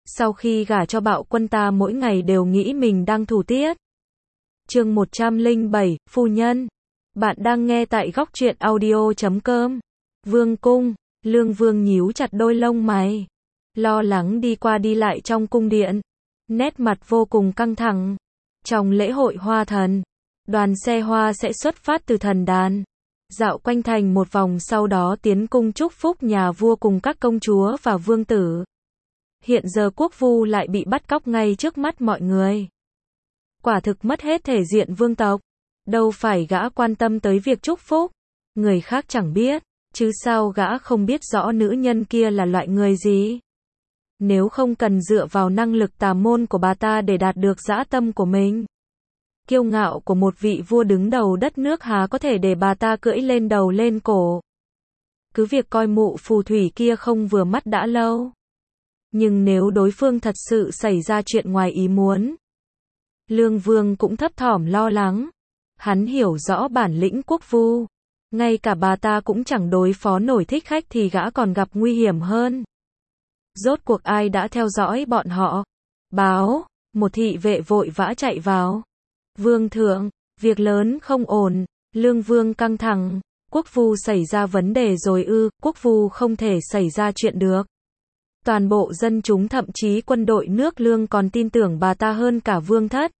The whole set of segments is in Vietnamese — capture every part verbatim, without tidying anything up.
Sau khi gả cho Bạo Quân ta mỗi ngày đều nghĩ mình đang thủ tiết. Chương một trăm lẻ bảy, Phu Nhân. Bạn đang nghe tại góc truyện audio chấm com. Vương cung, Lương Vương nhíu chặt đôi lông mày. Lo lắng đi qua đi lại trong cung điện. Nét mặt vô cùng căng thẳng. Trong lễ hội hoa thần, đoàn xe hoa sẽ xuất phát từ thần đàn. Dạo quanh thành một vòng sau đó tiến cung chúc phúc nhà vua cùng các công chúa và vương tử. Hiện giờ quốc vu lại bị bắt cóc ngay trước mắt mọi người. Quả thực mất hết thể diện vương tộc. Đâu phải gã quan tâm tới việc chúc phúc. Người khác chẳng biết, chứ sao gã không biết rõ nữ nhân kia là loại người gì. Nếu không cần dựa vào năng lực tà môn của bà ta để đạt được dã tâm của mình. Kiêu ngạo của một vị vua đứng đầu đất nước há có thể để bà ta cưỡi lên đầu lên cổ. Cứ việc coi mụ phù thủy kia không vừa mắt đã lâu. Nhưng nếu đối phương thật sự xảy ra chuyện ngoài ý muốn. Lương Vương cũng thấp thỏm lo lắng. Hắn hiểu rõ bản lĩnh quốc vu. Ngay cả bà ta cũng chẳng đối phó nổi thích khách thì gã còn gặp nguy hiểm hơn. Rốt cuộc ai đã theo dõi bọn họ? Báo, một thị vệ vội vã chạy vào. Vương thượng, việc lớn không ổn. Lương Vương căng thẳng. Quốc vu xảy ra vấn đề rồi ư? Quốc vu không thể xảy ra chuyện được. Toàn bộ dân chúng thậm chí quân đội nước Lương còn tin tưởng bà ta hơn cả vương thất.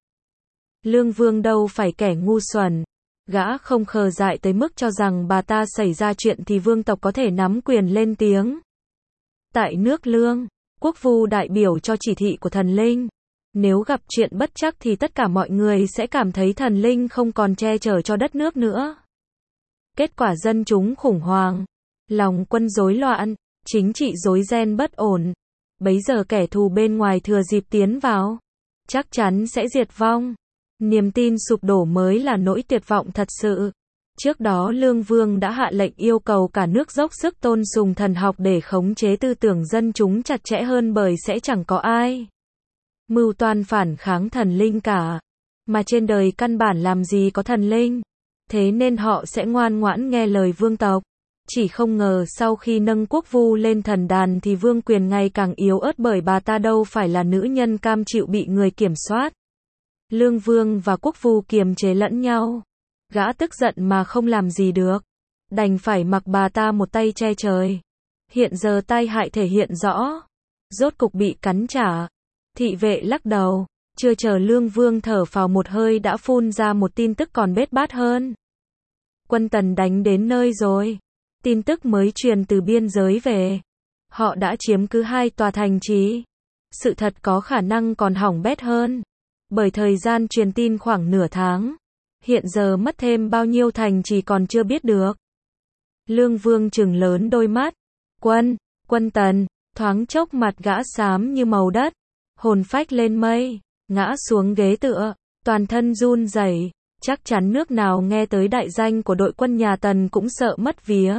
Lương Vương đâu phải kẻ ngu xuẩn. Gã không khờ dại tới mức cho rằng bà ta xảy ra chuyện thì vương tộc có thể nắm quyền lên tiếng. Tại nước Lương, quốc vu đại biểu cho chỉ thị của thần linh. Nếu gặp chuyện bất trắc thì tất cả mọi người sẽ cảm thấy thần linh không còn che chở cho đất nước nữa. Kết quả dân chúng khủng hoảng, lòng quân rối loạn, chính trị rối ren bất ổn. Bấy giờ kẻ thù bên ngoài thừa dịp tiến vào, chắc chắn sẽ diệt vong. Niềm tin sụp đổ mới là nỗi tuyệt vọng thật sự. Trước đó Lương Vương đã hạ lệnh yêu cầu cả nước dốc sức tôn sùng thần học để khống chế tư tưởng dân chúng chặt chẽ hơn bởi sẽ chẳng có ai mưu toan phản kháng thần linh cả. Mà trên đời căn bản làm gì có thần linh. Thế nên họ sẽ ngoan ngoãn nghe lời vương tộc. Chỉ không ngờ sau khi nâng quốc vu lên thần đàn thì vương quyền ngày càng yếu ớt bởi bà ta đâu phải là nữ nhân cam chịu bị người kiểm soát. Lương Vương và quốc vu kiềm chế lẫn nhau. Gã tức giận mà không làm gì được. Đành phải mặc bà ta một tay che trời. Hiện giờ tai hại thể hiện rõ. Rốt cục bị cắn trả. Thị vệ lắc đầu. Chưa chờ Lương Vương thở phào một hơi đã phun ra một tin tức còn bết bát hơn. Quân Tần đánh đến nơi rồi. Tin tức mới truyền từ biên giới về. Họ đã chiếm cứ hai tòa thành trì. Sự thật có khả năng còn hỏng bét hơn. Bởi thời gian truyền tin khoảng nửa tháng. Hiện giờ mất thêm bao nhiêu thành trì còn chưa biết được. Lương Vương trừng lớn đôi mắt. Quân, Quân Tần, thoáng chốc mặt gã xám như màu đất. Hồn phách lên mây, ngã xuống ghế tựa, toàn thân run rẩy. Chắc chắn nước nào nghe tới đại danh của đội quân nhà Tần cũng sợ mất vía.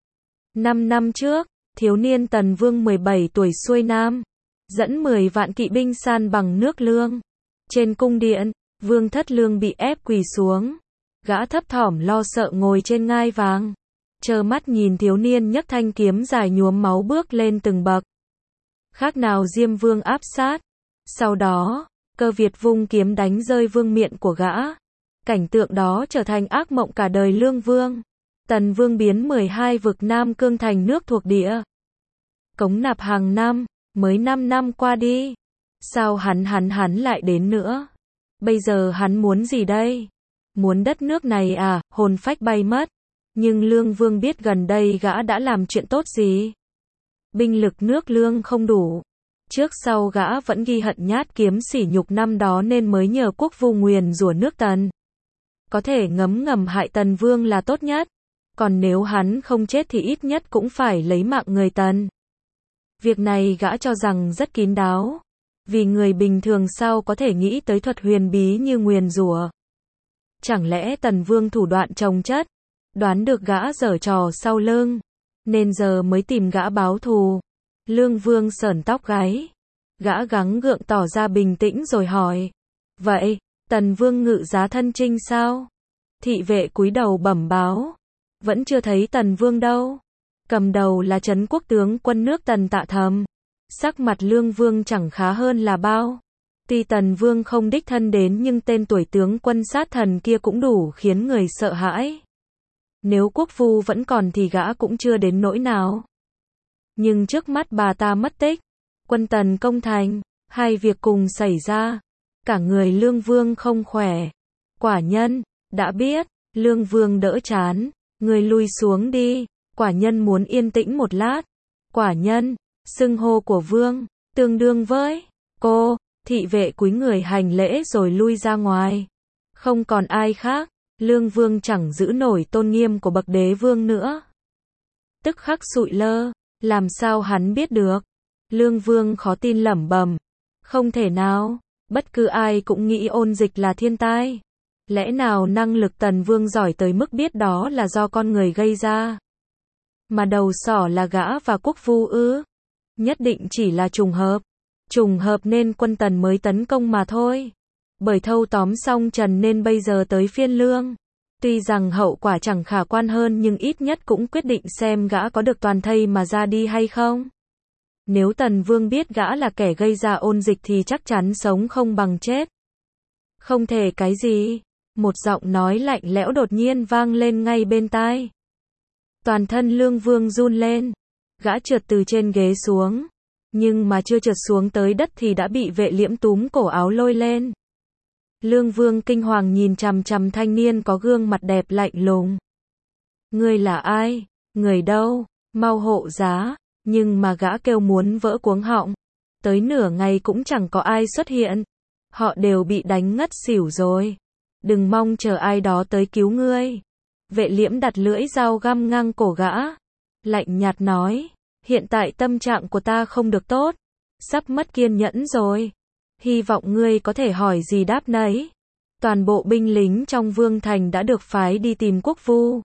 Năm năm trước, thiếu niên Tần Vương mười bảy tuổi xuôi nam, dẫn mười vạn kỵ binh san bằng nước Lương. Trên cung điện, Vương thất Lương bị ép quỳ xuống. Gã thấp thỏm lo sợ ngồi trên ngai vàng. Trơ mắt nhìn thiếu niên nhấc thanh kiếm dài nhuốm máu bước lên từng bậc. Khác nào Diêm Vương áp sát. Sau đó, Cơ Việt vung kiếm đánh rơi vương miện của gã. Cảnh tượng đó trở thành ác mộng cả đời Lương Vương. Tần Vương biến mười hai vực Nam Cương thành nước thuộc địa. Cống nạp hàng năm, mới năm năm qua đi. Sao hắn hắn hắn lại đến nữa? Bây giờ hắn muốn gì đây? Muốn đất nước này à? Hồn phách bay mất. Nhưng Lương Vương biết gần đây gã đã làm chuyện tốt gì? Binh lực nước Lương không đủ. Trước sau gã vẫn ghi hận nhát kiếm sỉ nhục năm đó nên mới nhờ quốc vu nguyền rủa nước Tần. Có thể ngấm ngầm hại Tần Vương là tốt nhất. Còn nếu hắn không chết thì ít nhất cũng phải lấy mạng người Tần. Việc này gã cho rằng rất kín đáo. Vì người bình thường sao có thể nghĩ tới thuật huyền bí như nguyền rủa. Chẳng lẽ Tần Vương thủ đoạn chồng chất, đoán được gã giở trò sau lưng, nên giờ mới tìm gã báo thù. Lương Vương sởn tóc gáy. Gã gắng gượng tỏ ra bình tĩnh rồi hỏi. Vậy, Tần Vương ngự giá thân chinh sao? Thị vệ cúi đầu bẩm báo. Vẫn chưa thấy Tần Vương đâu. Cầm đầu là Trấn Quốc tướng quân nước Tần Tạ Thầm. Sắc mặt Lương Vương chẳng khá hơn là bao. Tuy Tần Vương không đích thân đến nhưng tên tuổi tướng quân sát thần kia cũng đủ khiến người sợ hãi. Nếu quốc phu vẫn còn thì gã cũng chưa đến nỗi nào. Nhưng trước mắt bà ta mất tích, quân Tần công thành, hai việc cùng xảy ra. Cả người Lương Vương không khỏe. Quả nhân, đã biết, Lương Vương đỡ chán, người lui xuống đi, quả nhân muốn yên tĩnh một lát. Quả nhân, xưng hô của Vương, tương đương với cô, thị vệ cúi người hành lễ rồi lui ra ngoài. Không còn ai khác, Lương Vương chẳng giữ nổi tôn nghiêm của bậc đế vương nữa. Tức khắc sụi lơ, làm sao hắn biết được? Lương Vương khó tin lẩm bẩm, không thể nào, bất cứ ai cũng nghĩ ôn dịch là thiên tai. Lẽ nào năng lực Tần Vương giỏi tới mức biết đó là do con người gây ra? Mà đầu sỏ là gã và quốc phu ư? Nhất định chỉ là trùng hợp. Trùng hợp nên quân Tần mới tấn công mà thôi. Bởi thâu tóm xong Trần nên bây giờ tới phiên Lương. Tuy rằng hậu quả chẳng khả quan hơn nhưng ít nhất cũng quyết định xem gã có được toàn thây mà ra đi hay không. Nếu Tần Vương biết gã là kẻ gây ra ôn dịch thì chắc chắn sống không bằng chết. Không thể cái gì? Một giọng nói lạnh lẽo đột nhiên vang lên ngay bên tai. Toàn thân Lương Vương run lên. Gã trượt từ trên ghế xuống. Nhưng mà chưa trượt xuống tới đất thì đã bị vệ liễm túm cổ áo lôi lên. Lương Vương kinh hoàng nhìn chằm chằm thanh niên có gương mặt đẹp lạnh lùng. Người là ai? Người đâu? Mau hộ giá. Nhưng mà gã kêu muốn vỡ cuống họng. Tới nửa ngày cũng chẳng có ai xuất hiện. Họ đều bị đánh ngất xỉu rồi. Đừng mong chờ ai đó tới cứu ngươi. Vệ liễm đặt lưỡi dao găm ngang cổ gã. Lạnh nhạt nói. Hiện tại tâm trạng của ta không được tốt. Sắp mất kiên nhẫn rồi. Hy vọng ngươi có thể hỏi gì đáp nấy. Toàn bộ binh lính trong vương thành đã được phái đi tìm quốc phu.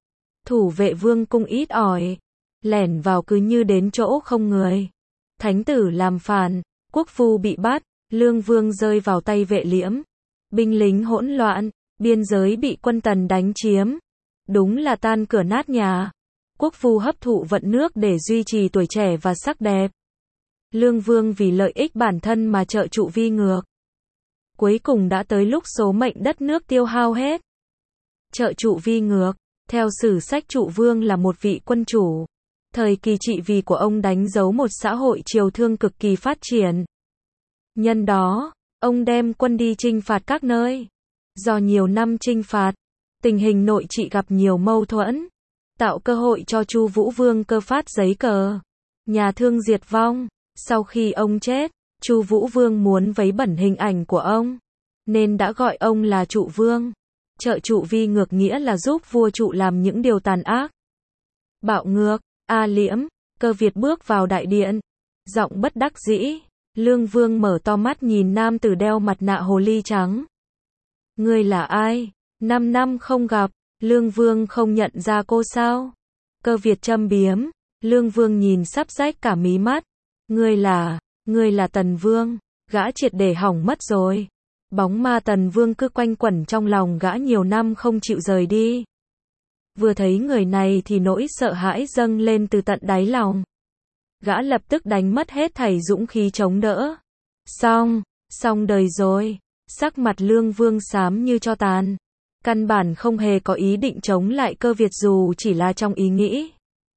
Thủ vệ vương cung ít ỏi. Lẻn vào cứ như đến chỗ không người. Thánh tử làm phản. Quốc phu bị bắt. Lương Vương rơi vào tay vệ liễm. Binh lính hỗn loạn. Biên giới bị quân Tần đánh chiếm. Đúng là tan cửa nát nhà. Quốc phu hấp thụ vận nước để duy trì tuổi trẻ và sắc đẹp. Lương Vương vì lợi ích bản thân mà trợ trụ vi ngược. Cuối cùng đã tới lúc số mệnh đất nước tiêu hao hết. Trợ trụ vi ngược. Theo sử sách Trụ Vương là một vị quân chủ. Thời kỳ trị vì của ông đánh dấu một xã hội triều thương cực kỳ phát triển. Nhân đó, ông đem quân đi chinh phạt các nơi. Do nhiều năm chinh phạt, tình hình nội trị gặp nhiều mâu thuẫn, tạo cơ hội cho Chu Vũ Vương Cơ phát giấy cờ. Nhà Thương diệt vong. Sau khi ông chết, Chu Vũ Vương muốn vấy bẩn hình ảnh của ông, nên đã gọi ông là Trụ Vương. Trợ trụ vi ngược nghĩa là giúp vua trụ làm những điều tàn ác. Bạo ngược. A Liễm. Cơ Việt bước vào đại điện. Giọng bất đắc dĩ. Lương Vương mở to mắt nhìn nam tử đeo mặt nạ hồ ly trắng. Ngươi là ai? Năm năm không gặp. Lương Vương không nhận ra cô sao? Cơ Việt châm biếm. Lương Vương nhìn sắp rách cả mí mắt. Ngươi là, ngươi là Tần Vương. Gã triệt để hỏng mất rồi. Bóng ma Tần Vương cứ quanh quẩn trong lòng gã nhiều năm không chịu rời đi. Vừa thấy người này thì nỗi sợ hãi dâng lên từ tận đáy lòng. Gã lập tức đánh mất hết thảy dũng khí chống đỡ. Xong, xong đời rồi. Sắc mặt Lương Vương xám như tro tàn. Căn bản không hề có ý định chống lại Cơ Việt dù chỉ là trong ý nghĩ.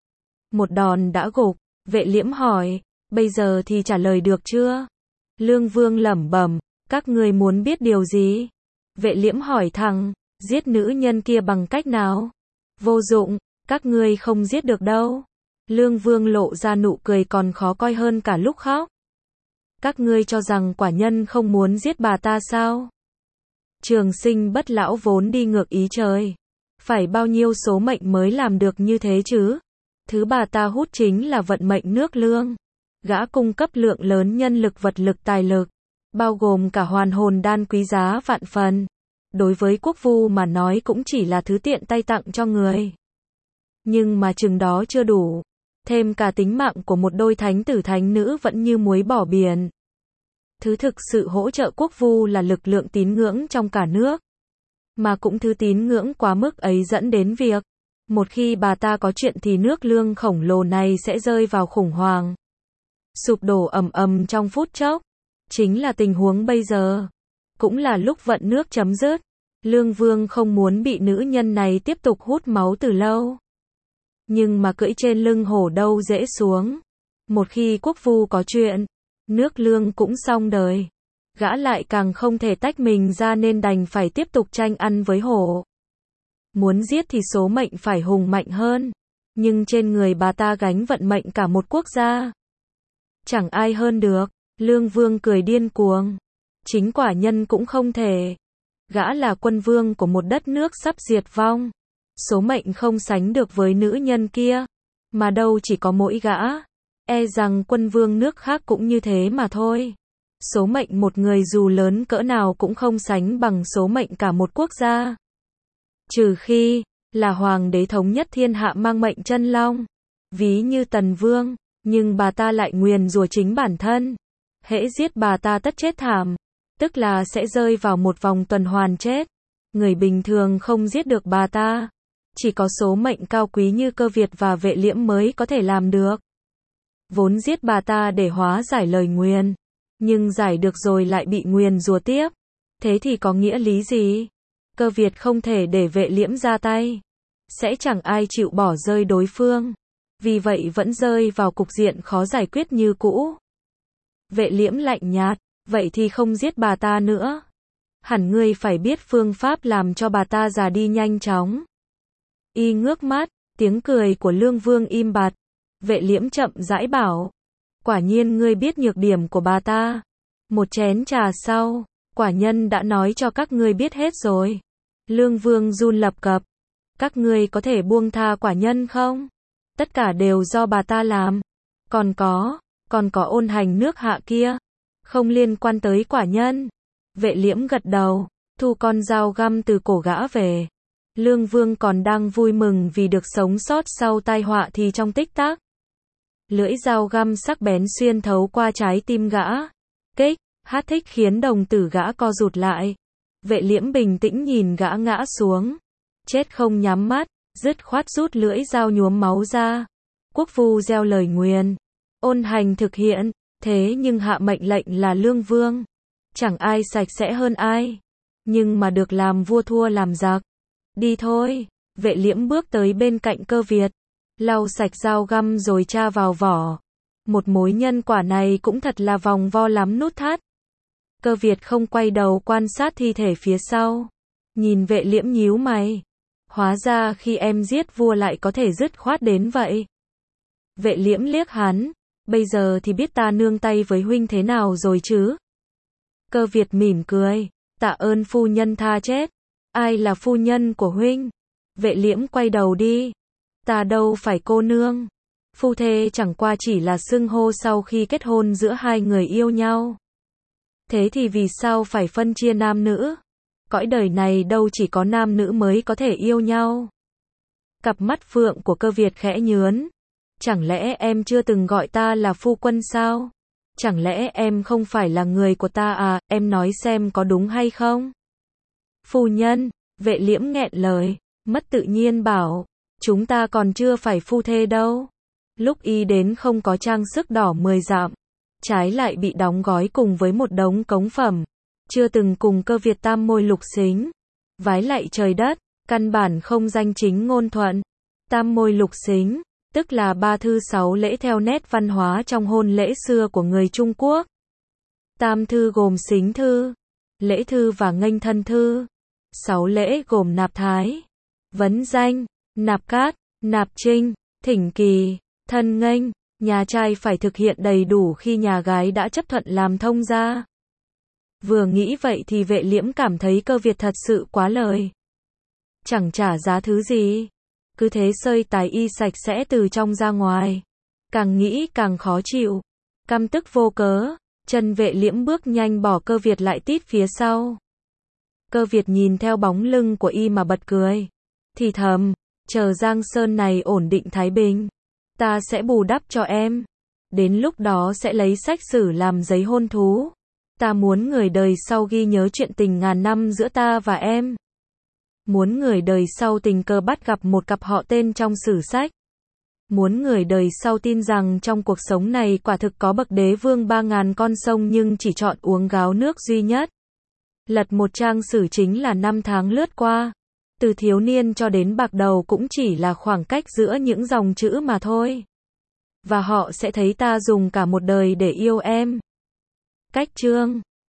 Một đòn đã gục. Vệ liễm hỏi, bây giờ thì trả lời được chưa? Lương Vương lẩm bẩm, các ngươi muốn biết điều gì? Vệ liễm hỏi thẳng, giết nữ nhân kia bằng cách nào? Vô dụng, các ngươi không giết được đâu. Lương Vương lộ ra nụ cười còn khó coi hơn cả lúc khóc. Các ngươi cho rằng quả nhân không muốn giết bà ta sao? Trường sinh bất lão vốn đi ngược ý trời. Phải bao nhiêu số mệnh mới làm được như thế chứ? Thứ bà ta hút chính là vận mệnh nước Lương. Gã cung cấp lượng lớn nhân lực vật lực tài lực, bao gồm cả hoàn hồn đan quý giá vạn phần. Đối với quốc vu mà nói cũng chỉ là thứ tiện tay tặng cho người. Nhưng mà chừng đó chưa đủ. Thêm cả tính mạng của một đôi thánh tử thánh nữ vẫn như muối bỏ biển. Thứ thực sự hỗ trợ quốc vu là lực lượng tín ngưỡng trong cả nước. Mà cũng thứ tín ngưỡng quá mức ấy dẫn đến việc, một khi bà ta có chuyện thì nước Lương khổng lồ này sẽ rơi vào khủng hoảng. sụp đổ ầm ầm trong phút chốc. Chính là tình huống bây giờ. Cũng là lúc vận nước chấm dứt. Lương Vương không muốn bị nữ nhân này tiếp tục hút máu từ lâu. Nhưng mà cưỡi trên lưng hổ đâu dễ xuống. Một khi quốc vu có chuyện, nước Lương cũng xong đời. Gã lại càng không thể tách mình ra nên đành phải tiếp tục tranh ăn với hổ. Muốn giết thì số mệnh phải hùng mạnh hơn. Nhưng trên người bà ta gánh vận mệnh cả một quốc gia. Chẳng ai hơn được. Lương Vương cười điên cuồng. Chính quả nhân cũng không thể. Gã là quân vương của một đất nước sắp diệt vong. Số mệnh không sánh được với nữ nhân kia. Mà đâu chỉ có mỗi gã. E rằng quân vương nước khác cũng như thế mà thôi. Số mệnh một người dù lớn cỡ nào cũng không sánh bằng số mệnh cả một quốc gia. Trừ khi là hoàng đế thống nhất thiên hạ mang mệnh chân long. Ví như Tần Vương. Nhưng bà ta lại nguyền rủa chính bản thân. Hễ giết bà ta tất chết thảm. Tức là sẽ rơi vào một vòng tuần hoàn chết. Người bình thường không giết được bà ta. Chỉ có số mệnh cao quý như Cơ Việt và Vệ Liễm mới có thể làm được. Vốn giết bà ta để hóa giải lời nguyền. Nhưng giải được rồi lại bị nguyền rủa tiếp. Thế thì có nghĩa lý gì? Cơ Việt không thể để Vệ Liễm ra tay. Sẽ chẳng ai chịu bỏ rơi đối phương. Vì vậy vẫn rơi vào cục diện khó giải quyết như cũ. Vệ Liễm lạnh nhạt. Vậy thì không giết bà ta nữa. Hẳn ngươi phải biết phương pháp làm cho bà ta già đi nhanh chóng. Y ngước mắt, tiếng cười của Lương Vương im bặt. Vệ Liễm chậm rãi bảo. Quả nhiên ngươi biết nhược điểm của bà ta. Một chén trà sau, quả nhân đã nói cho các ngươi biết hết rồi. Lương Vương run lập cập. Các ngươi có thể buông tha quả nhân không? Tất cả đều do bà ta làm. Còn có, còn có ôn hành nước hạ kia. Không liên quan tới quả nhân. Vệ Liễm gật đầu, thu con dao găm từ cổ gã về. Lương Vương còn đang vui mừng vì được sống sót sau tai họa thì trong tích tắc. Lưỡi dao găm sắc bén xuyên thấu qua trái tim gã. Kích, hát thích khiến đồng tử gã co rụt lại. Vệ Liễm bình tĩnh nhìn gã ngã xuống. Chết không nhắm mắt, dứt khoát rút lưỡi dao nhuốm máu ra. Quốc vu gieo lời nguyền. Ôn hành thực hiện. Thế nhưng hạ mệnh lệnh là Lương Vương. Chẳng ai sạch sẽ hơn ai. Nhưng mà được làm vua thua làm giặc. Đi thôi. Vệ Liễm bước tới bên cạnh Cơ Việt. Lau sạch dao găm rồi tra vào vỏ. Một mối nhân quả này cũng thật là vòng vo lắm nút thắt. Cơ Việt không quay đầu quan sát thi thể phía sau. Nhìn Vệ Liễm nhíu mày. Hóa ra khi em giết vua lại có thể dứt khoát đến vậy. Vệ Liễm liếc hắn. Bây giờ thì biết ta nương tay với huynh thế nào rồi chứ? Cơ Việt mỉm cười. Tạ ơn phu nhân tha chết. Ai là phu nhân của huynh? Vệ Liễm quay đầu đi. Ta đâu phải cô nương. Phu thê chẳng qua chỉ là xưng hô sau khi kết hôn giữa hai người yêu nhau. Thế thì vì sao phải phân chia nam nữ? Cõi đời này đâu chỉ có nam nữ mới có thể yêu nhau. Cặp mắt phượng của Cơ Việt khẽ nhướn. Chẳng lẽ em chưa từng gọi ta là phu quân sao? Chẳng lẽ em không phải là người của ta à? Em nói xem có đúng hay không? Phu nhân, Vệ Liễm nghẹn lời, mất tự nhiên bảo, chúng ta còn chưa phải phu thê đâu. Lúc y đến không có trang sức đỏ mười dặm, trái lại bị đóng gói cùng với một đống cống phẩm. Chưa từng cùng Cơ Việt tam môi lục xính. Vái lạy trời đất, căn bản không danh chính ngôn thuận. Tam môi lục xính, tức là ba thư sáu lễ theo nét văn hóa trong hôn lễ xưa của người Trung Quốc. Tam thư gồm xính thư, lễ thư và nghênh thân thư. Sáu lễ gồm nạp thái, vấn danh, nạp cát, nạp trinh, thỉnh kỳ, thân nghênh. Nhà trai phải thực hiện đầy đủ khi nhà gái đã chấp thuận làm thông gia. Vừa nghĩ vậy thì Vệ Liễm cảm thấy Cơ Việt thật sự quá lời. Chẳng trả giá thứ gì. Cứ thế sơi tái y sạch sẽ từ trong ra ngoài. Càng nghĩ càng khó chịu. Căm tức vô cớ. Chân Vệ Liễm bước nhanh bỏ Cơ Việt lại tít phía sau. Cơ Việt nhìn theo bóng lưng của y mà bật cười. Thì thầm, chờ Giang Sơn này ổn định thái bình. Ta sẽ bù đắp cho em. Đến lúc đó sẽ lấy sách sử làm giấy hôn thú. Ta muốn người đời sau ghi nhớ chuyện tình ngàn năm giữa ta và em. Muốn người đời sau tình cờ bắt gặp một cặp họ tên trong sử sách. muốn người đời sau tin rằng trong cuộc sống này quả thực có bậc đế vương ba ngàn con sông nhưng chỉ chọn uống gáo nước duy nhất. Lật một trang sử chính là năm tháng lướt qua. Từ thiếu niên cho đến bạc đầu cũng chỉ là khoảng cách giữa những dòng chữ mà thôi. Và họ sẽ thấy ta dùng cả một đời để yêu em. Cách chương